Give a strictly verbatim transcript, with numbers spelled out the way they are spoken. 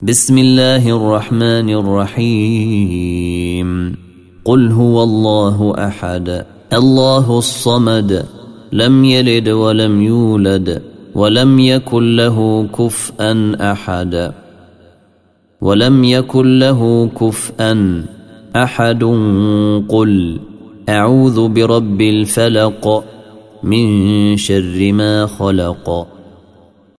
بسم الله الرحمن الرحيم قل هو الله أحد الله الصمد لم يلد ولم يولد ولم يكن له كفءا أحد ولم يكن له كفءا أحد قل أعوذ برب الفلق من شر ما خلق